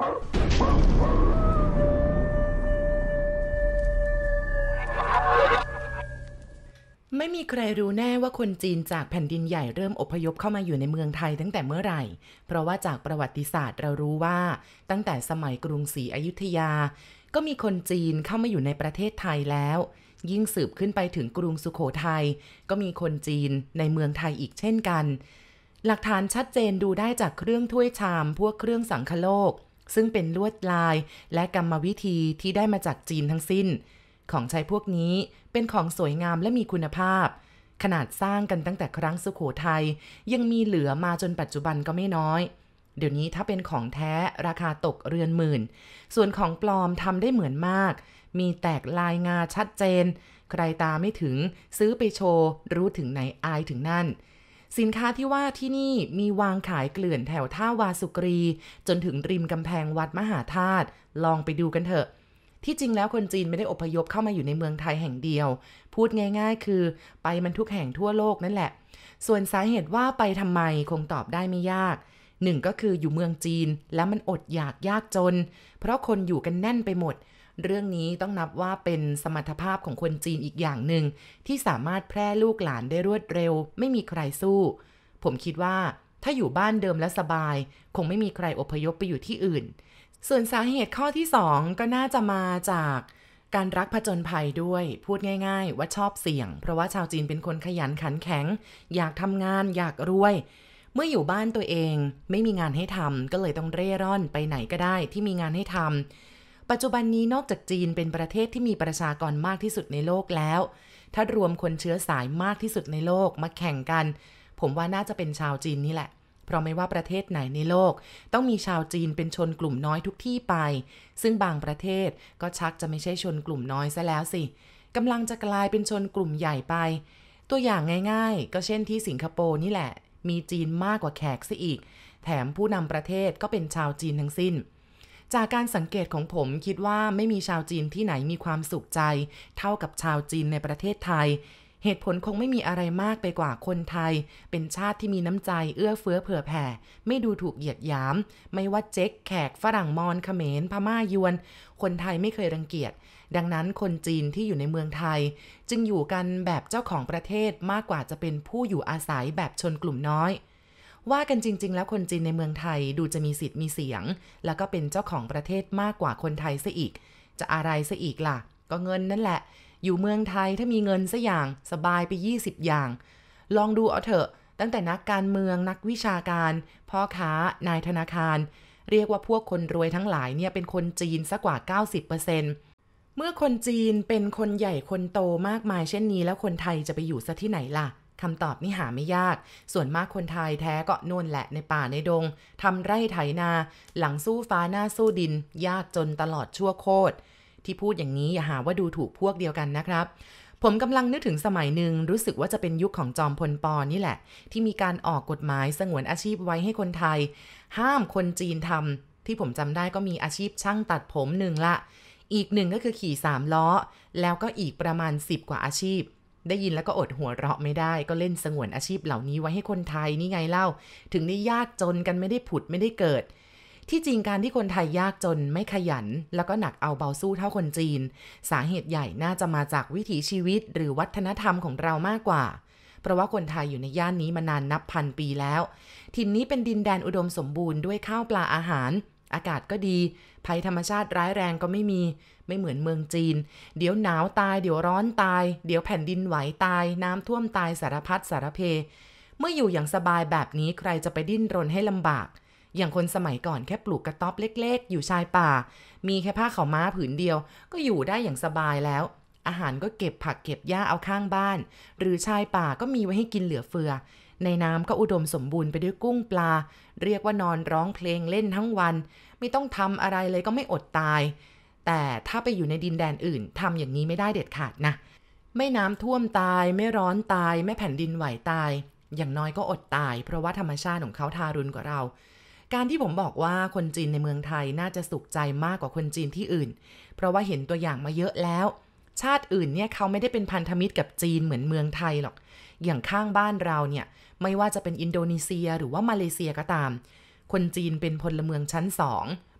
ไม่มีใครรู้แน่ว่าคนจีนจากแผ่นดินใหญ่เริ่มอพยพเข้ามาอยู่ในเมืองไทยตั้งแต่เมื่อไหร่เพราะว่าจากประวัติศาสตร์เรารู้ว่าตั้งแต่สมัยกรุงศรีอยุธยาก็มีคนจีนเข้ามาอยู่ในประเทศไทยแล้วยิ่งสืบขึ้นไปถึงกรุงสุโขทัยก็มีคนจีนในเมืองไทยอีกเช่นกันหลักฐานชัดเจนดูได้จากเครื่องถ้วยชามพวกเครื่องสังคโลกซึ่งเป็นลวดลายและกรรมวิธีที่ได้มาจากจีนทั้งสิ้นของใช้พวกนี้เป็นของสวยงามและมีคุณภาพขนาดสร้างกันตั้งแต่ครั้งสุโขทัยยังมีเหลือมาจนปัจจุบันก็ไม่น้อยเดี๋ยวนี้ถ้าเป็นของแท้ราคาตกเรือนหมื่นส่วนของปลอมทำได้เหมือนมากมีแตกลายงาชัดเจนใครตาไม่ถึงซื้อไปโชว์รู้ถึงไหนอายถึงนั่นสินค้าที่ว่าที่นี่มีวางขายเกลื่อนแถวท่าวาสุกรีจนถึงริมกำแพงวัดมหาธาตุลองไปดูกันเถอะที่จริงแล้วคนจีนไม่ได้อพยพเข้ามาอยู่ในเมืองไทยแห่งเดียวพูดง่ายๆคือไปมันทุกแห่งทั่วโลกนั่นแหละส่วนสาเหตุว่าไปทำไมคงตอบได้ไม่ยากหนึ่งก็คืออยู่เมืองจีนแล้วมันอดอยากยากจนเพราะคนอยู่กันแน่นไปหมดเรื่องนี้ต้องนับว่าเป็นสมรรถภาพของคนจีนอีกอย่างหนึ่งที่สามารถแพร่ลูกหลานได้รวดเร็วไม่มีใครสู้ผมคิดว่าถ้าอยู่บ้านเดิมและสบายคงไม่มีใครอพยพไปอยู่ที่อื่นส่วนสาเหตุข้อที่2ก็น่าจะมาจากการรักผจญภัยด้วยพูดง่ายๆว่าชอบเสี่ยงเพราะว่าชาวจีนเป็นคนขยันขันแข็งอยากทำงานอยากรวยเมื่ออยู่บ้านตัวเองไม่มีงานให้ทำก็เลยต้องเร่ร่อนไปไหนก็ได้ที่มีงานให้ทำปัจจุบันนี้นอกจากจีนเป็นประเทศที่มีประชากรมากที่สุดในโลกแล้วถ้ารวมคนเชื้อสายมากที่สุดในโลกมาแข่งกันผมว่าน่าจะเป็นชาวจีนนี่แหละเพราะไม่ว่าประเทศไหนในโลกต้องมีชาวจีนเป็นชนกลุ่มน้อยทุกที่ไปซึ่งบางประเทศก็ชักจะไม่ใช่ชนกลุ่มน้อยซะแล้วสิกำลังจะกลายเป็นชนกลุ่มใหญ่ไปตัวอย่างง่ายๆก็เช่นที่สิงคโปร์นี่แหละมีจีนมากกว่าแขกซะอีกแถมผู้นำประเทศก็เป็นชาวจีนทั้งสิ้นจากการสังเกตของผมคิดว่าไม่มีชาวจีนที่ไหนมีความสุขใจเท่ากับชาวจีนในประเทศไทยเหตุผลคงไม่มีอะไรมากไปกว่าคนไทยเป็นชาติที่มีน้ำใจเอื้อเฟื้อเผื่อแผ่ไม่ดูถูกเหยียดหยามไม่ว่าเจ๊กแขกฝรั่งมอญเขมรพม่ายวนคนไทยไม่เคยรังเกียจดังนั้นคนจีนที่อยู่ในเมืองไทยจึงอยู่กันแบบเจ้าของประเทศมากกว่าจะเป็นผู้อยู่อาศัยแบบชนกลุ่มน้อยว่ากันจริงๆแล้วคนจีนในเมืองไทยดูจะมีสิทธิ์มีเสียงแล้วก็เป็นเจ้าของประเทศมากกว่าคนไทยซะอีกจะอะไรซะอีกล่ะก็เงินนั่นแหละอยู่เมืองไทยถ้ามีเงินซะอย่างสบายไป20อย่างลองดูเอาเถอะตั้งแต่นักการเมืองนักวิชาการพ่อค้านายธนาคารเรียกว่าพวกคนรวยทั้งหลายเนี่ยเป็นคนจีนซะกว่า 90% เมื่อคนจีนเป็นคนใหญ่คนโตมากมายเช่นนี้แล้วคนไทยจะไปอยู่ซะที่ไหนล่ะคำตอบนี่หาไม่ยากส่วนมากคนไทยแท้ก็นู่นแหละในป่าในดงทำไร่ไถนาหลังสู้ฟ้าหน้าสู้ดินยากจนตลอดชั่วโคตรที่พูดอย่างนี้อย่าหาว่าดูถูกพวกเดียวกันนะครับผมกำลังนึกถึงสมัยหนึ่งรู้สึกว่าจะเป็นยุคของจอมพลป.นี่แหละที่มีการออกกฎหมายสงวนอาชีพไว้ให้คนไทยห้ามคนจีนทำที่ผมจำได้ก็มีอาชีพช่างตัดผมหนึ่งละอีกหนึ่งก็คือขี่3ล้อแล้วก็อีกประมาณ10กว่าอาชีพได้ยินแล้วก็อดหัวเราะไม่ได้ก็เล่นสงวนอาชีพเหล่านี้ไว้ให้คนไทยนี่ไงเล่าถึงได้ยากจนกันไม่ได้ผุดไม่ได้เกิดที่จริงการที่คนไทยยากจนไม่ขยันแล้วก็หนักเอาเบาสู้เท่าคนจีนสาเหตุใหญ่น่าจะมาจากวิถีชีวิตหรือวัฒนธรรมของเรามากกว่าเพราะว่าคนไทยอยู่ในย่านนี้มานานนับพันปีแล้วถิ่นนี้เป็นดินแดนอุดมสมบูรณ์ด้วยข้าวปลาอาหารอากาศก็ดีภัยธรรมชาติร้ายแรงก็ไม่เหมือนเมืองจีนเดี๋ยวหนาวตายเดี๋ยวร้อนตายเดี๋ยวแผ่นดินไหวตายน้ำท่วมตายสารพัดสารเพเมื่ออยู่อย่างสบายแบบนี้ใครจะไปดิ้นรนให้ลำบากอย่างคนสมัยก่อนแค่ปลูกกระต๊อบเล็กๆอยู่ชายป่ามีแค่ผ้าขาวม้าผืนเดียวก็อยู่ได้อย่างสบายแล้วอาหารก็เก็บผักเก็บหญ้าเอาข้างบ้านหรือชายป่าก็มีไว้ให้กินเหลือเฟือในน้ำก็อุดมสมบูรณ์ไปด้วยกุ้งปลาเรียกว่านอนร้องเพลงเล่นทั้งวันไม่ต้องทำอะไรเลยก็ไม่อดตายแต่ถ้าไปอยู่ในดินแดนอื่นทำอย่างนี้ไม่ได้เด็ดขาดนะไม่น้ำท่วมตายไม่ร้อนตายไม่แผ่นดินไหวตายอย่างน้อยก็อดตายเพราะว่าธรรมชาติของเขาทารุณกว่าเราการที่ผมบอกว่าคนจีนในเมืองไทยน่าจะสุขใจมากกว่าคนจีนที่อื่นเพราะว่าเห็นตัวอย่างมาเยอะแล้วชาติอื่นเนี่ยเขาไม่ได้เป็นพันธมิตรกับจีนเหมือนเมืองไทยหรอกอย่างข้างบ้านเราเนี่ยไม่ว่าจะเป็นอินโดนีเซียหรือว่ามาเลเซียก็ตามคนจีนเป็นพลเมืองชั้น2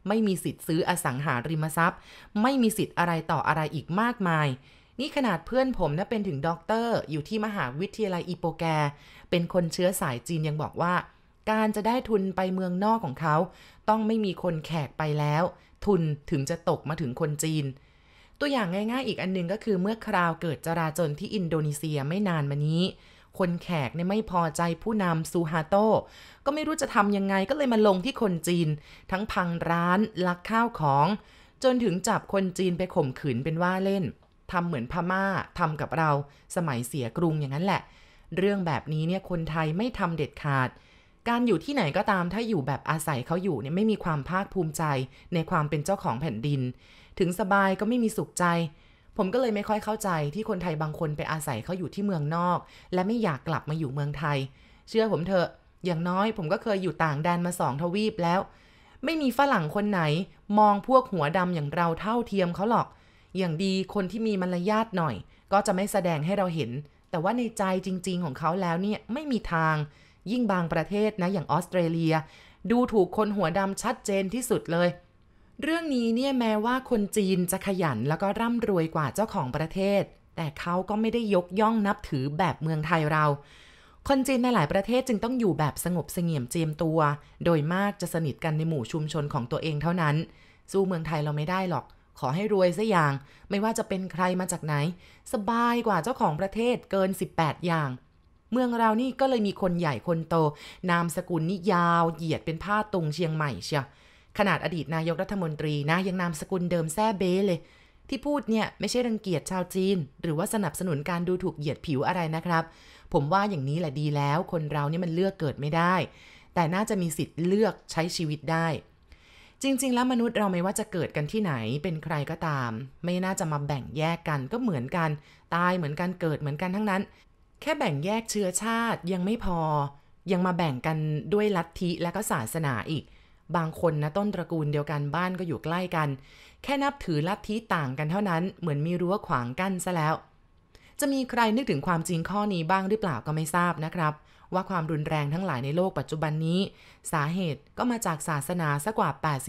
ไม่มีสิทธิ์ซื้ออสังหาริมทรัพย์ไม่มีสิทธิ์อะไรต่ออะไรอีกมากมายนี่ขนาดเพื่อนผมนะเป็นถึงด็อกเตอร์อยู่ที่มหาวิทยาลัยอีโปแกเป็นคนเชื้อสายจีนยังบอกว่าการจะได้ทุนไปเมืองนอกของเขาต้องไม่มีคนแขกไปแล้วทุนถึงจะตกมาถึงคนจีนตัวอย่างง่ายๆอีกอันนึงก็คือเมื่อคราวเกิดจราจลที่อินโดนีเซียไม่นานมานี้คนแขกเนี่ยไม่พอใจผู้นำซูฮาโตก็ไม่รู้จะทำยังไงก็เลยมาลงที่คนจีนทั้งพังร้านลักข้าวของจนถึงจับคนจีนไปข่มขืนเป็นว่าเล่นทำเหมือนพม่าทำกับเราสมัยเสียกรุงอย่างนั้นแหละเรื่องแบบนี้เนี่ยคนไทยไม่ทำเด็ดขาดการอยู่ที่ไหนก็ตามถ้าอยู่แบบอาศัยเขาอยู่เนี่ยไม่มีความภาคภูมิใจในความเป็นเจ้าของแผ่นดินถึงสบายก็ไม่มีสุขใจผมก็เลยไม่ค่อยเข้าใจที่คนไทยบางคนไปอาศัยเขาอยู่ที่เมืองนอกและไม่อยากกลับมาอยู่เมืองไทยเชื่อผมเถอะอย่างน้อยผมก็เคยอยู่ต่างแดนมา2 ทวีปแล้วไม่มีฝรั่งคนไหนมองพวกหัวดำอย่างเราเท่าเทียมเขาหรอกอย่างดีคนที่มีมารยาทหน่อยก็จะไม่แสดงให้เราเห็นแต่ว่าในใจจริงๆของเขาแล้วเนี่ยไม่มีทางยิ่งบางประเทศนะอย่างออสเตรเลียดูถูกคนหัวดำชัดเจนที่สุดเลยเรื่องนี้เนี่ยแม้ว่าคนจีนจะขยันแล้วก็ร่ำรวยกว่าเจ้าของประเทศแต่เขาก็ไม่ได้ยกย่องนับถือแบบเมืองไทยเราคนจีนในหลายประเทศจึงต้องอยู่แบบสงบเสงี่ยมเจียมตัวโดยมากจะสนิทกันในหมู่ชุมชนของตัวเองเท่านั้นสู้เมืองไทยเราไม่ได้หรอกขอให้รวยซะอย่างไม่ว่าจะเป็นใครมาจากไหนสบายกว่าเจ้าของประเทศเกิน18อย่างเมืองเรานี่ก็เลยมีคนใหญ่คนโตนามสกุลนี่ยาวเหยียดเป็นผ้าตุงเชียงใหม่เชียขนาดอดีตนายกรัฐมนตรีนะยังนามสกุลเดิมแซ่เบ้เลยที่พูดเนี่ยไม่ใช่รังเกียจชาวจีนหรือว่าสนับสนุนการดูถูกเหยียดผิวอะไรนะครับผมว่าอย่างนี้แหละดีแล้วคนเราเนี่ยมันเลือกเกิดไม่ได้แต่น่าจะมีสิทธิ์เลือกใช้ชีวิตได้จริงๆแล้วมนุษย์เราไม่ว่าจะเกิดกันที่ไหนเป็นใครก็ตามไม่น่าจะมาแบ่งแยกกันก็เหมือนกันตายเหมือนกันเกิดเหมือนกันทั้งนั้นแค่แบ่งแยกเชื้อชาติยังไม่พอยังมาแบ่งกันด้วยลัทธิและก็ศาสนาอีกบางคนนะต้นตระกูลเดียวกันบ้านก็อยู่ใกล้กันแค่นับถือลัทธิต่างกันเท่านั้นเหมือนมีรั้วขวางกั้นซะแล้วจะมีใครนึกถึงความจริงข้อนี้บ้างหรือเปล่าก็ไม่ทราบนะครับว่าความรุนแรงทั้งหลายในโลกปัจจุบันนี้สาเหตุก็มาจากศาสนาซะกว่า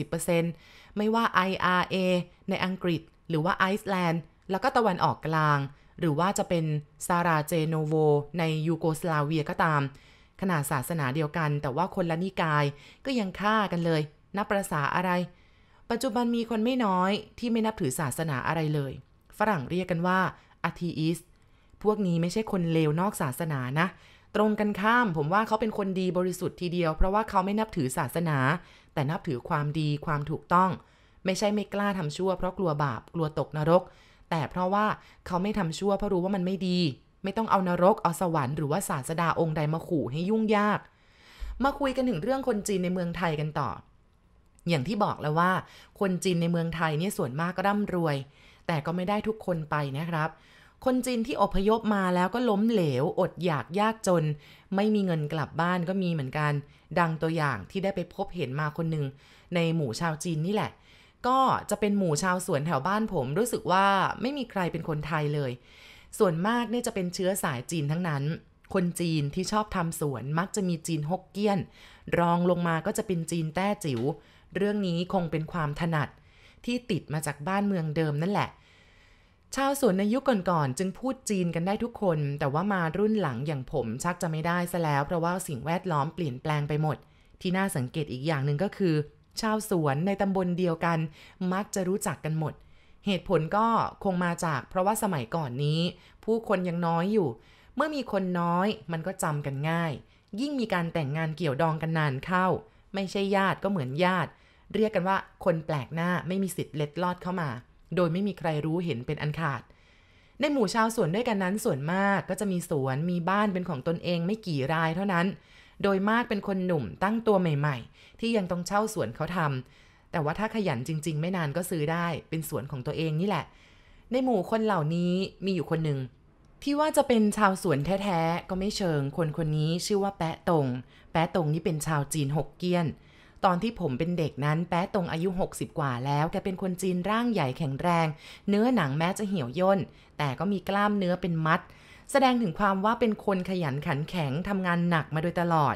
80% ไม่ว่า IRA ในอังกฤษหรือว่าไอซ์แลนด์แล้วก็ตะวันออกกลางหรือว่าจะเป็นซาราเจโนโวในยูโกสลาเวียก็ตามขนาดศาสนาเดียวกันแต่ว่าคนละนิกายก็ยังฆ่ากันเลยนับประสาอะไรปัจจุบันมีคนไม่น้อยที่ไม่นับถือศาสนาอะไรเลยฝรั่งเรียกกันว่าอะธีอิสต์พวกนี้ไม่ใช่คนเลวนอกศาสนานะตรงกันข้ามผมว่าเขาเป็นคนดีบริสุทธิ์ทีเดียวเพราะว่าเขาไม่นับถือศาสนาแต่นับถือความดีความถูกต้องไม่ใช่ไม่กล้าทำชั่วเพราะกลัวบาปกลัวตกนรกแต่เพราะว่าเขาไม่ทำชั่วเพราะรู้ว่ามันไม่ดีไม่ต้องเอานรกเอาสวรรค์หรือว่าศาสดาองค์ใดมาขู่ให้ยุ่งยากมาคุยกันถึงเรื่องคนจีนในเมืองไทยกันต่ออย่างที่บอกแล้วว่าคนจีนในเมืองไทยเนี่ยส่วนมากก็ร่ำรวยแต่ก็ไม่ได้ทุกคนไปนะครับคนจีนที่อพยพมาแล้วก็ล้มเหลวอดอยากยากจนไม่มีเงินกลับบ้านก็มีเหมือนกันดังตัวอย่างที่ได้ไปพบเห็นมาคนหนึ่งในหมู่ชาวจีนนี่แหละก็จะเป็นหมู่ชาวสวนแถวบ้านผมรู้สึกว่าไม่มีใครเป็นคนไทยเลยส่วนมากเนี่ยจะเป็นเชื้อสายจีนทั้งนั้นคนจีนที่ชอบทำสวนมักจะมีจีนฮกเกี้ยนรองลงมาก็จะเป็นจีนแต้จิ๋วเรื่องนี้คงเป็นความถนัดที่ติดมาจากบ้านเมืองเดิมนั่นแหละชาวสวนในยุคก่อนๆจึงพูดจีนกันได้ทุกคนแต่ว่ามารุ่นหลังอย่างผมชักจะไม่ได้ซะแล้วเพราะว่าสิ่งแวดล้อมเปลี่ยนแปลงไปหมดที่น่าสังเกตอีกอย่างหนึ่งก็คือชาวสวนในตำบลเดียวกันมักจะรู้จักกันหมดเหตุผลก็คงมาจากเพราะว่าสมัยก่อนนี้ผู้คนยังน้อยอยู่เมื่อมีคนน้อยมันก็จำกันง่ายยิ่งมีการแต่งงานเกี่ยวดองกันนานเข้าไม่ใช่ญาติก็เหมือนญาติเรียกกันว่าคนแปลกหน้าไม่มีสิทธิ์เล็ดลอดเข้ามาโดยไม่มีใครรู้เห็นเป็นอันขาดในหมู่ชาวสวนด้วยกันนั้นส่วนมากก็จะมีสวนมีบ้านเป็นของตนเองไม่กี่รายเท่านั้นโดยมากเป็นคนหนุ่มตั้งตัวใหม่ๆที่ยังต้องเช่าสวนเขาทำแต่ว่าถ้าขยันจริงๆไม่นานก็ซื้อได้เป็นสวนของตัวเองนี่แหละในหมู่คนเหล่านี้มีอยู่คนหนึ่งที่ว่าจะเป็นชาวสวนแท้ๆก็ไม่เชิงคนนี้ชื่อว่าแปะตงนี่เป็นชาวจีนฮกเกี้ยนตอนที่ผมเป็นเด็กนั้นแป๊ะตงอายุ60กว่าแล้วแกเป็นคนจีนร่างใหญ่แข็งแรงเนื้อหนังแม้จะเหี่ยวย่นแต่ก็มีกล้ามเนื้อเป็นมัดแสดงถึงความว่าเป็นคนขยันขันแข็งทำงานหนักมาโดยตลอด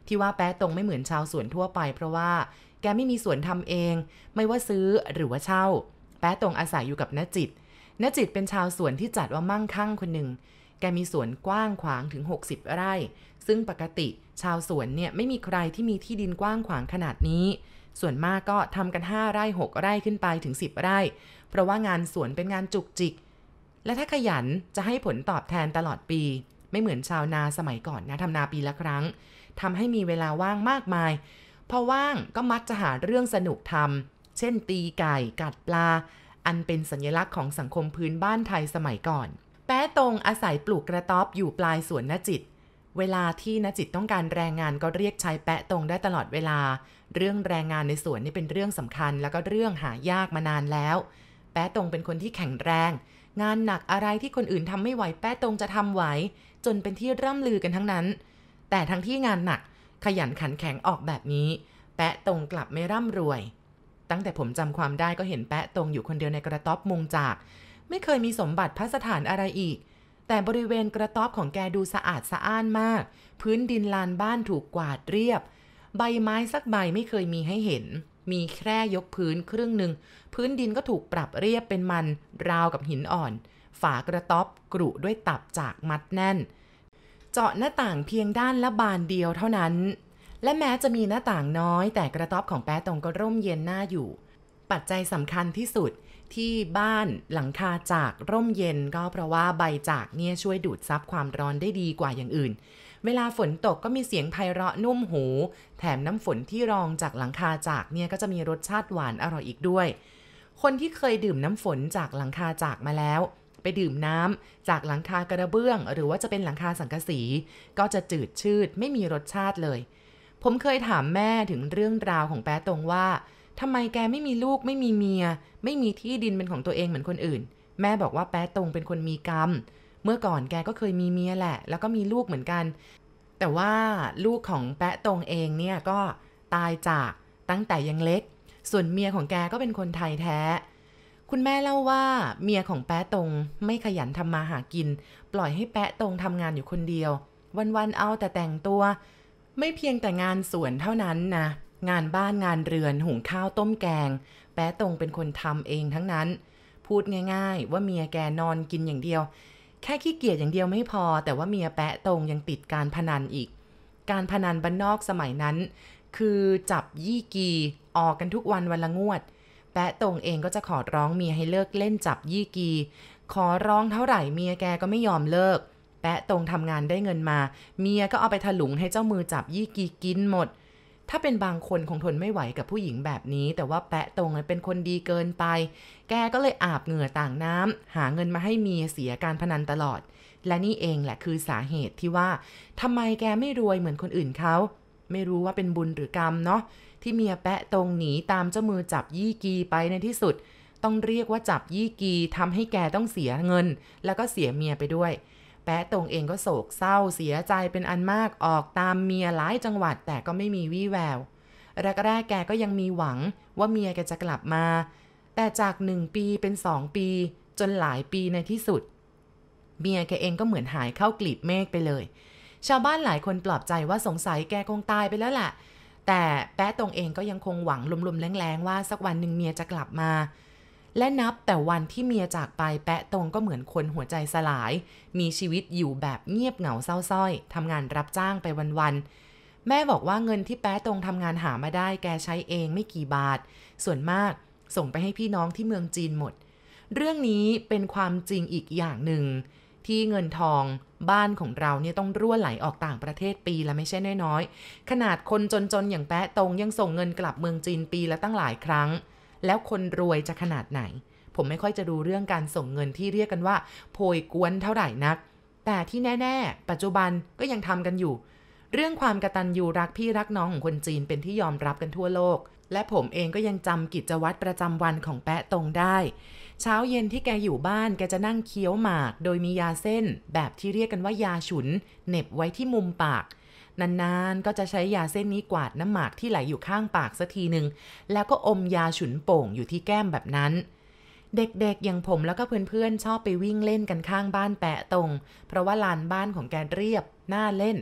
ที่ว่าแป๊ะตงไม่เหมือนชาวสวนทั่วไปเพราะว่าแกไม่มีสวนทำเองไม่ว่าซื้อหรือว่าเช่าแป๊ะตงอาศัยอยู่กับณจิตเป็นชาวสวนที่จัดว่ามั่งคั่งคนหนึ่งแกมีสวนกว้างขวางถึง60ไร่ซึ่งปกติชาวสวนเนี่ยไม่มีใครที่มีที่ดินกว้างขวางขนาดนี้ส่วนมากก็ทำกัน5ไร่6ไร่ขึ้นไปถึง10ไร่เพราะว่างานสวนเป็นงานจุกจิกและถ้าขยันจะให้ผลตอบแทนตลอดปีไม่เหมือนชาวนาสมัยก่อนนะทำนาปีละครั้งทำให้มีเวลาว่างมากมายพอว่างก็มักจะหาเรื่องสนุกทำเช่นตีไก่กัดปลาอันเป็นสัญลักษณ์ของสังคมพื้นบ้านไทยสมัยก่อนแป๊ะตงอาศัยปลูกกระต๊อบอยู่ปลายสวนณจิตเวลาที่ณจิตต้องการแรงงานก็เรียกใช้แป๊ะตงได้ตลอดเวลาเรื่องแรงงานในสวนนี่เป็นเรื่องสำคัญแล้วก็เรื่องหายากมานานแล้วแป๊ะตงเป็นคนที่แข็งแรงงานหนักอะไรที่คนอื่นทำไม่ไหวแป๊ะตงจะทำไหวจนเป็นที่ร่ำลือกันทั้งนั้นแต่ทั้งที่งานหนักขยันขันแข็งออกแบบนี้แป๊ะตงกลับไม่ร่ำรวยตั้งแต่ผมจำความได้ก็เห็นแป๊ะตงอยู่คนเดียวในกระต๊อบมุงจากไม่เคยมีสมบัติพัสถานอะไรอีกแต่บริเวณกระต๊อบของแกดูสะอาดสะอ้านมากพื้นดินลานบ้านถูกกวาดเรียบใบไม้สักใบไม่เคยมีให้เห็นมีแค่ยกพื้นครึ่งหนึ่งพื้นดินก็ถูกปรับเรียบเป็นมันราวกับหินอ่อนฝากระต๊อบกรุด้วยตับจากมัดแน่นเจาะหน้าต่างเพียงด้านละบานเดียวเท่านั้นและแม้จะมีหน้าต่างน้อยแต่กระต๊อบของแป๊ะตงก็ร่มเย็นน่าอยู่ปัจจัยสำคัญที่สุดที่บ้านหลังคาจากร่มเย็นก็เพราะว่าใบจากเนี่ยช่วยดูดซับความร้อนได้ดีกว่าอย่างอื่นเวลาฝนตกก็มีเสียงไพเราะนุ่มหูแถมน้ำฝนที่รองจากหลังคาจากเนี่ยก็จะมีรสชาติหวานอร่อยอีกด้วยคนที่เคยดื่มน้ำฝนจากหลังคาจากมาแล้วไปดื่มน้ำจากหลังคากระเบื้องหรือว่าจะเป็นหลังคาสังกะสีก็จะจืดชืดไม่มีรสชาติเลยผมเคยถามแม่ถึงเรื่องราวของแป๊ะตงว่าทำไมแกไม่มีลูกไม่มีเมียไม่มีที่ดินเป็นของตัวเองเหมือนคนอื่นแม่บอกว่าแป๊ะตงเป็นคนมีกรรมเมื่อก่อนแกก็เคยมีเมียแหละแล้วก็มีลูกเหมือนกันแต่ว่าลูกของแป๊ะตงเองเนี่ยก็ตายจากตั้งแต่ยังเล็กส่วนเมียของแกก็เป็นคนไทยแท้คุณแม่เล่าว่าเมียของแป๊ะตงไม่ขยันทำมาหากินปล่อยให้แป๊ะตงทำงานอยู่คนเดียววันๆเอาแต่แต่งตัวไม่เพียงแต่งานสวนเท่านั้นนะงานบ้านงานเรือนหุงข้าวต้มแกงแป๊ะตงเป็นคนทำเองทั้งนั้นพูดง่ายๆว่าเมียแกนอนกินอย่างเดียวแค่ขี้เกียจอย่างเดียวไม่พอแต่ว่าเมียแป๊ะตงยังติดการพนันอีกการพนันบ้านนอกสมัยนั้นคือจับยี่กีออกกันทุกวันวันละงวดแป๊ะตงเองก็จะขอร้องเมียให้เลิกเล่นจับยี่กีขอร้องเท่าไหร่เมียแกก็ไม่ยอมเลิกแป๊ะตงทำงานได้เงินมาเมียก็เอาไปถลุงให้เจ้ามือจับยี่กีกินหมดถ้าเป็นบางคนคงทนไม่ไหวกับผู้หญิงแบบนี้แต่ว่าแป๊ะตงเป็นคนดีเกินไปแกก็เลยอาบเหงื่อต่างน้ำหาเงินมาให้เมียเสียการพนันตลอดและนี่เองแหละคือสาเหตุที่ว่าทำไมแกไม่รวยเหมือนคนอื่นเขาไม่รู้ว่าเป็นบุญหรือกรรมเนาะที่เมียแป๊ะตงหนีตามเจ้ามือจับยี่กีไปในที่สุดต้องเรียกว่าจับยี่กีทำให้แกต้องเสียเงินแล้วก็เสียเมียไปด้วยแป๊ะตงเองก็โศกเศร้าเสียใจเป็นอันมากออกตามเมียหลายจังหวัดแต่ก็ไม่มีวี่แววแรกๆแกก็ยังมีหวังว่าเมียแกจะกลับมาแต่จาก1 ปีเป็น2 ปีจนหลายปีในที่สุดเมียแกเองก็เหมือนหายเข้ากลีบเมฆไปเลยชาวบ้านหลายคนปลอบใจว่าสงสัยแกคงตายไปแล้วแหละแต่แป๊ะตงเองก็ยังคงหวังลมๆแรงๆว่าสักวันหนึ่งเมียจะกลับมาและนับแต่วันที่เมียจากไปแป๊ะตงก็เหมือนคนหัวใจสลายมีชีวิตอยู่แบบเงียบเหงาเศร้าส้อยทำงานรับจ้างไปวันๆแม่บอกว่าเงินที่แป๊ะตงทำงานหามาได้แกใช้เองไม่กี่บาทส่วนมากส่งไปให้พี่น้องที่เมืองจีนหมดเรื่องนี้เป็นความจริงอีกอย่างหนึ่งที่เงินทองบ้านของเราเนี่ยต้องรั่วไหลออกต่างประเทศปีละไม่ใช่น้อยๆขนาดคนจนๆอย่างแป๊ะตงยังส่งเงินกลับเมืองจีนปีละตั้งหลายครั้งแล้วคนรวยจะขนาดไหนผมไม่ค่อยจะดูเรื่องการส่งเงินที่เรียกกันว่าโพยกวนเท่าไหร่นักแต่ที่แน่ๆปัจจุบันก็ยังทำกันอยู่เรื่องความกตัญญูรักพี่รักน้องของคนจีนเป็นที่ยอมรับกันทั่วโลกและผมเองก็ยังจำกิจวัตรประจำวันของแป๊ะตงได้เช้าเย็นที่แกอยู่บ้านแกจะนั่งเคี้ยวหมากโดยมียาเส้นแบบที่เรียกกันว่ายาฉุนเหน็บไว้ที่มุมปากนานๆก็จะใช้ยาเส้นนี้กวาดน้ำหมากที่ไหลอยู่ข้างปากสักทีนึงแล้วก็อมยาฉุนโป่งอยู่ที่แก้มแบบนั้นเด็กๆอย่างผมแล้วก็เพื่อนๆชอบไปวิ่งเล่นกันข้างบ้านแปะตงเพราะว่าลานบ้านของแกเรียบน่าเล่น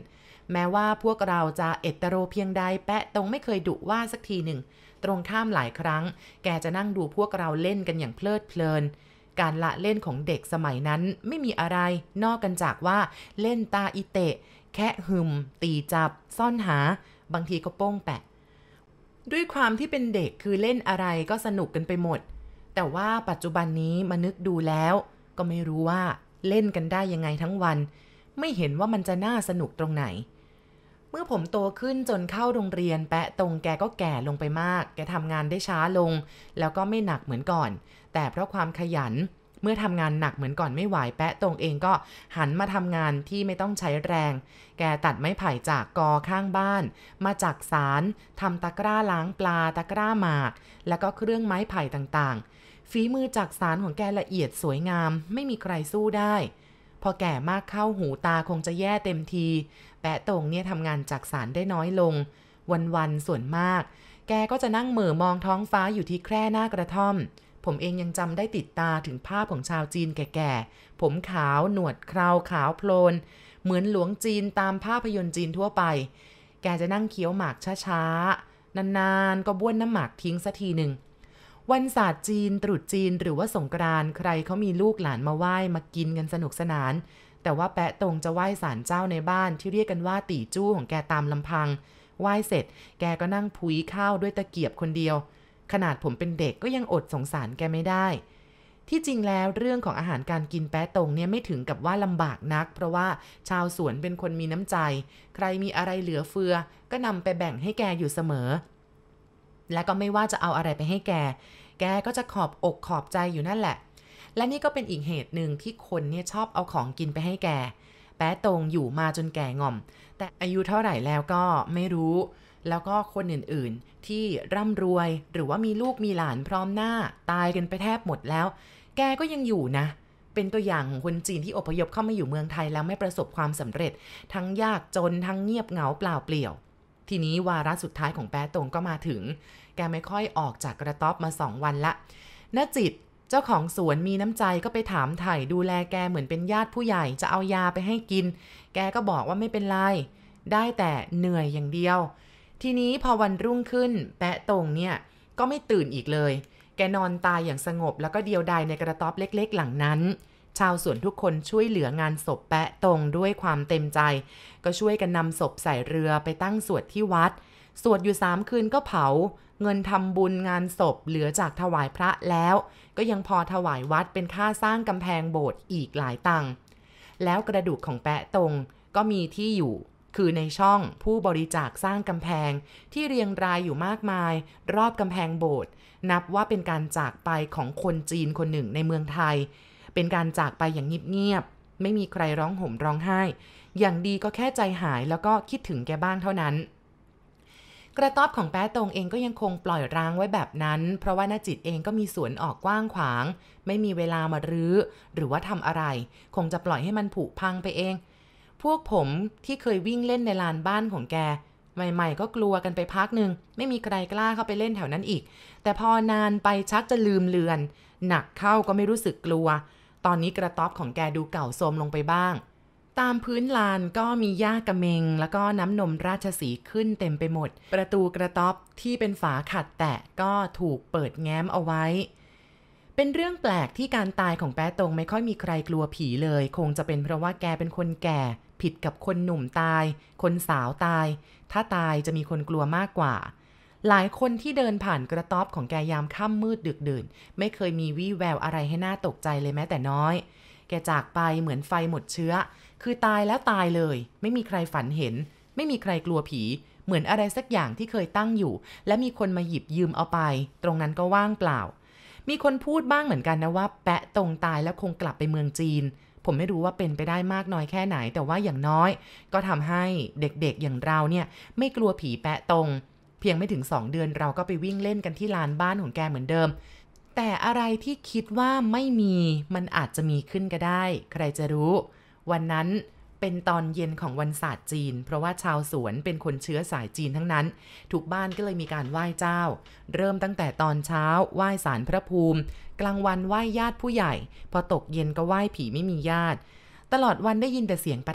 แม้ว่าพวกเราจะเอตโรเพียงใดแปะตรงไม่เคยดุว่าสักทีหนึ่งตรงข้ามหลายครั้งแกจะนั่งดูพวกเราเล่นกันอย่างเพลิดเพลินการละเล่นของเด็กสมัยนั้นไม่มีอะไรนอกกันจากว่าเล่นตาอิเตะแคะหึมตีจับซ่อนหาบางทีก็โป้งแปะด้วยความที่เป็นเด็กคือเล่นอะไรก็สนุกกันไปหมดแต่ว่าปัจจุบันนี้มานึกดูแล้วก็ไม่รู้ว่าเล่นกันได้ยังไงทั้งวันไม่เห็นว่ามันจะน่าสนุกตรงไหนเมื่อผมโตขึ้นจนเข้าโรงเรียนแปะตรงแกก็แก่ลงไปมากแกทำงานได้ช้าลงแล้วก็ไม่หนักเหมือนก่อนแต่เพราะความขยันเมื่อทำงานหนักเหมือนก่อนไม่ไหวแปะตรงเองก็หันมาทำงานที่ไม่ต้องใช้แรงแกตัดไม้ไผ่จากกอข้างบ้านมาจากสารทำตะกร้าล้างปลาตะกร้าหมากแล้วก็เครื่องไม้ไผ่ต่างๆฝีมือจักสานของแกละเอียดสวยงามไม่มีใครสู้ได้พอแก่มากเข้าหูตาคงจะแย่เต็มทีแปะตรงเนี่ยทำงานจักสานได้น้อยลงวันๆส่วนมากแกก็จะนั่งเหม่อมองท้องฟ้าอยู่ที่แคร่หน้ากระท่อมผมเองยังจำได้ติดตาถึงภาพของชาวจีนแก่ๆผมขาวหนวดเคราขาวโพลนเหมือนหลวงจีนตามภาพยนตร์จีนทั่วไปแกจะนั่งเคี้ยวหมากช้าๆนานๆก็บ้วนน้ำหมากทิ้งสักทีหนึ่งวันศาสตร์จีนตรุษจีนหรือว่าสงกรานต์ใครเขามีลูกหลานมาไหว้มากินกันสนุกสนานแต่ว่าแปะตรงจะไหว้ศาลเจ้าในบ้านที่เรียกกันว่าตี่จู้ของแกตามลำพังไหว้เสร็จแกก็นั่งพุ้ยข้าวด้วยตะเกียบคนเดียวขนาดผมเป็นเด็กก็ยังอดสงสารแกไม่ได้ที่จริงแล้วเรื่องของอาหารการกินแปะตรงเนี่ยไม่ถึงกับว่าลำบากนักเพราะว่าชาวสวนเป็นคนมีน้ำใจใครมีอะไรเหลือเฟือก็นำไปแบ่งให้แกอยู่เสมอและก็ไม่ว่าจะเอาอะไรไปให้แกก็จะขอบอกขอบใจอยู่นั่นแหละและนี่ก็เป็นอีกเหตุหนึ่งที่คนเนี่ยชอบเอาของกินไปให้แกแปะตรงอยู่มาจนแก่ง่อมแต่อายุเท่าไหร่แล้วก็ไม่รู้แล้วก็คนอื่นๆที่ร่ำรวยหรือว่ามีลูกมีหลานพร้อมหน้าตายกันไปแทบหมดแล้วแกก็ยังอยู่นะเป็นตัวอย่างของคนจีนที่อพยพเข้ามาอยู่เมืองไทยแล้วไม่ประสบความสำเร็จทั้งยากจนทั้งเงียบเหงาเปล่าเปลี่ยวทีนี้วาระสุดท้ายของแป๊ะตงก็มาถึงแกไม่ค่อยออกจากกระต๊อบมา2 วันละณจิตเจ้าของสวนมีน้ำใจก็ไปถามไถ่ดูแลแกเหมือนเป็นญาติผู้ใหญ่จะเอายาไปให้กินแกก็บอกว่าไม่เป็นไรได้แต่เหนื่อยอย่างเดียวทีนี้พอวันรุ่งขึ้นแปะตงเนี่ยก็ไม่ตื่นอีกเลยแกนอนตายอย่างสงบแล้วก็เดียวดายในกระต๊อบเล็กๆหลังนั้นชาวสวนทุกคนช่วยเหลืองานศพแปะตงด้วยความเต็มใจก็ช่วยกันนำศพใส่เรือไปตั้งสวดที่วัดสวดอยู่3 คืนก็เผาเงินทำบุญงานศพเหลือจากถวายพระแล้วก็ยังพอถวายวัดเป็นค่าสร้างกำแพงโบสถ์อีกหลายตังค์แล้วกระดูกของแปะตงก็มีที่อยู่คือในช่องผู้บริจาคสร้างกำแพงที่เรียงรายอยู่มากมายรอบกำแพงโบสถ์นับว่าเป็นการจากไปของคนจีนคนหนึ่งในเมืองไทยเป็นการจากไปอย่างเงียบๆไม่มีใครร้องห่มร้องไห้อย่างดีก็แค่ใจหายแล้วก็คิดถึงแกบ้างเท่านั้นกระต๊อบของแป๊ะตงเองก็ยังคงปล่อยร้างไว้แบบนั้นเพราะว่าณจิตเองก็มีสวนออกกว้างขวางไม่มีเวลามารื้อหรือว่าทำอะไรคงจะปล่อยให้มันผุพังไปเองพวกผมที่เคยวิ่งเล่นในลานบ้านของแกใหม่ๆก็กลัวกันไปพักหนึ่งไม่มีใครกล้าเข้าไปเล่นแถวนั้นอีกแต่พอนานไปชักจะลืมเลือนหนักเข้าก็ไม่รู้สึกกลัวตอนนี้กระต๊อบของแกดูเก่าโทรมลงไปบ้างตามพื้นลานก็มีหญ้ากระเมงแล้วก็น้ำนมราชสีห์ขึ้นเต็มไปหมดประตูกระต๊อบที่เป็นฝาขัดแตะก็ถูกเปิดแง้มเอาไว้เป็นเรื่องแปลกที่การตายของแป๊ะตงไม่ค่อยมีใครกลัวผีเลยคงจะเป็นเพราะว่าแกเป็นคนแก่ผิดกับคนหนุ่มตายคนสาวตายถ้าตายจะมีคนกลัวมากกว่าหลายคนที่เดินผ่านกระต๊อบของแกยามค่ำมืดดึกดื่นไม่เคยมีวี่แววอะไรให้น่าตกใจเลยแม้แต่น้อยแกจากไปเหมือนไฟหมดเชื้อคือตายแล้วตายเลยไม่มีใครฝันเห็นไม่มีใครกลัวผีเหมือนอะไรสักอย่างที่เคยตั้งอยู่และมีคนมาหยิบยืมเอาไปตรงนั้นก็ว่างเปล่ามีคนพูดบ้างเหมือนกันนะว่าแปะตงตายแล้วคงกลับไปเมืองจีนผมไม่รู้ว่าเป็นไปได้มากน้อยแค่ไหนแต่ว่าอย่างน้อยก็ทำให้เด็กๆอย่างเราเนี่ยไม่กลัวผีแปะตงเพียงไม่ถึง2 เดือนเราก็ไปวิ่งเล่นกันที่ลานบ้านของแกเหมือนเดิมแต่อะไรที่คิดว่าไม่มีมันอาจจะมีขึ้นก็ได้ใครจะรู้วันนั้นเป็นตอนเย็นของวันศาสตร์จีนเพราะว่าชาวสวนเป็นคนเชื้อสายจีนทั้งนั้นทุกบ้านก็เลยมีการไหว้เจ้าเริ่มตั้งแต่ตอนเช้าไหว้ศาลพระภูมิกลางวันไหว้ญาติผู้ใหญ่พอตกเย็นก็ไหว้ผีไม่มีญาติตลอดวันได้ยินแต่เสียงประทัด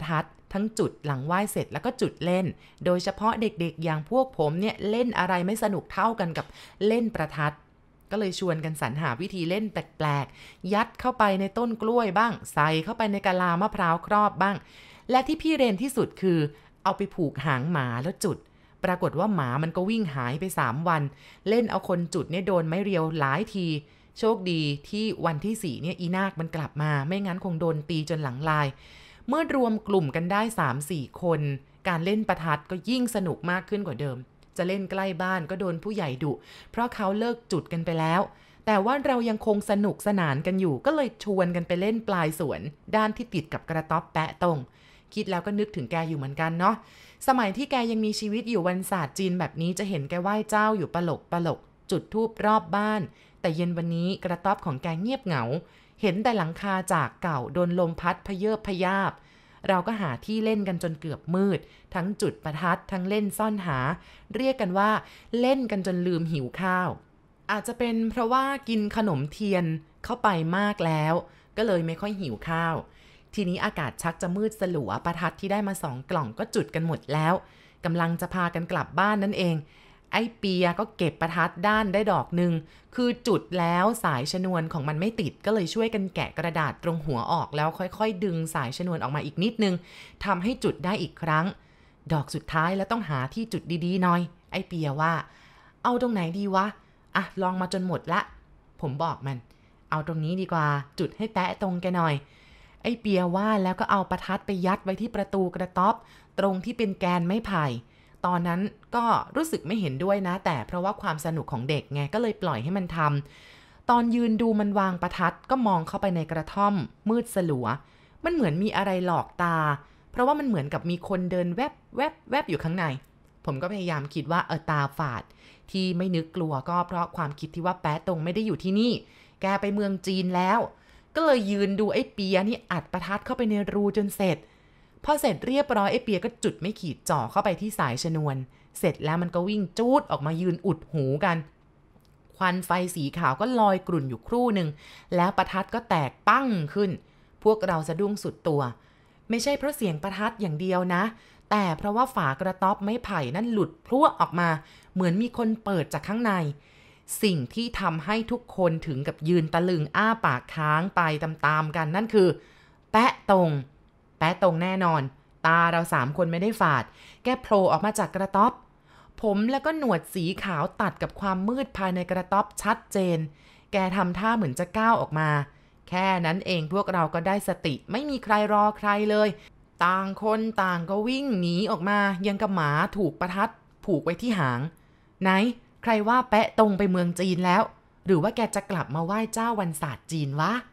ทั้งจุดหลังไหว้เสร็จแล้วก็จุดเล่นโดยเฉพาะเด็กๆอย่างพวกผมเนี่ยเล่นอะไรไม่สนุกเท่ากันกับเล่นประทัดก็เลยชวนกันสรรหาวิธีเล่นแปลกๆยัดเข้าไปในต้นกล้วยบ้างใส่เข้าไปในกะลามะพร้าวครอบบ้างและที่พี่เรนที่สุดคือเอาไปผูกหางหมาแล้วจุดปรากฏว่าหมามันก็วิ่งหายไป3 วันเล่นเอาคนจุดเนี่ยโดนไม้เรียวหลายทีโชคดีที่วันที่4เนี่ยอีนาคมันกลับมาไม่งั้นคงโดนตีจนหลังลายเมื่อรวมกลุ่มกันได้ 3-4 คนการเล่นประทัดก็ยิ่งสนุกมากขึ้นกว่าเดิมจะเล่นใกล้บ้านก็โดนผู้ใหญ่ดุเพราะเขาเลิกจุดกันไปแล้วแต่ว่าเรายังคงสนุกสนานกันอยู่ก็เลยชวนกันไปเล่นปลายสวนด้านที่ติดกับกระต๊อบแปะตรงคิดแล้วก็นึกถึงแกอยู่เหมือนกันเนาะสมัยที่แกยังมีชีวิตอยู่วันศาสตร์จีนแบบนี้จะเห็นแกไหว้เจ้าอยู่ปลกจุดธูปรอบบ้านแต่เย็นวันนี้กระต๊อบของแกเงียบเหงาเห็นแต่หลังคาจากเก่าโดนลมพัดพะเยิบพะยาบเราก็หาที่เล่นกันจนเกือบมืดทั้งจุดประทัดทั้งเล่นซ่อนหาเรียกกันว่าเล่นกันจนลืมหิวข้าวอาจจะเป็นเพราะว่ากินขนมเทียนเข้าไปมากแล้วก็เลยไม่ค่อยหิวข้าวทีนี้อากาศชักจะมืดสลัวประทัดที่ได้มา2 กล่องก็จุดกันหมดแล้วกำลังจะพากันกลับบ้านนั่นเองไอ้เปียก็เก็บประทัดด้านได้ดอกหนึ่งคือจุดแล้วสายชนวนของมันไม่ติดก็เลยช่วยกันแกะกระดาษตรงหัวออกแล้วค่อยๆดึงสายชนวนออกมาอีกนิดนึงทำให้จุดได้อีกครั้งดอกสุดท้ายแล้วต้องหาที่จุดดีๆหน่อยไอ้เปียว่าเอาตรงไหนดีวะอ่ะลองมาจนหมดละผมบอกมันเอาตรงนี้ดีกว่าจุดให้แตะตรงแกหน่อยไอ้เปียว่าแล้วก็เอาประทัดไปยัดไว้ที่ประตูกระต๊อบตรงที่เป็นแกนไม้ไผ่ตอนนั้นก็รู้สึกไม่เห็นด้วยนะแต่เพราะว่าความสนุกของเด็กไงก็เลยปล่อยให้มันทำตอนยืนดูมันวางประทัดก็มองเข้าไปในกระท่อมมืดสลัวมันเหมือนมีอะไรหลอกตาเพราะว่ามันเหมือนกับมีคนเดินแวบแวบแวบอยู่ข้างในผมก็พยายามคิดว่าตาฝาดที่ไม่นึกกลัวก็เพราะความคิดที่ว่าแป๊ะตรงไม่ได้อยู่ที่นี่แกไปเมืองจีนแล้วก็เลยยืนดูไอ้เปียนี่อัดประทัดเข้าไปในรูจนเสร็จพอเสร็จเรียบร้อยไอ้เปียก็จุดไม่ขีดจ่อเข้าไปที่สายชนวนเสร็จแล้วมันก็วิ่งจูดออกมายืนอุดหูกันควันไฟสีขาวก็ลอยกลุ่นอยู่ครู่หนึ่งแล้วประทัดก็แตกปั้งขึ้นพวกเราสะดุ้งสุดตัวไม่ใช่เพราะเสียงประทัดอย่างเดียวนะแต่เพราะว่าฝากระต๊อบไม้ไผ่นั่นหลุดพรวดออกมาเหมือนมีคนเปิดจากข้างในสิ่งที่ทำให้ทุกคนถึงกับยืนตะลึงอ้าปากค้างไปตามๆกันนั่นคือแปะตรงแน่นอนตาเรา3 คนไม่ได้ฝาดแกโผล่ออกมาจากกระต๊อบผมแล้วก็หนวดสีขาวตัดกับความมืดภายในกระต๊อบชัดเจนแกทำท่าเหมือนจะก้าวออกมาแค่นั้นเองพวกเราก็ได้สติไม่มีใครรอใครเลยต่างคนต่างก็วิ่งหนีออกมายังกับหมาถูกประทัดผูกไว้ที่หางไหนใครว่าแปะตรงไปเมืองจีนแล้วหรือว่าแกจะกลับมาไหว้เจ้าวันศาสตร์จีนวะ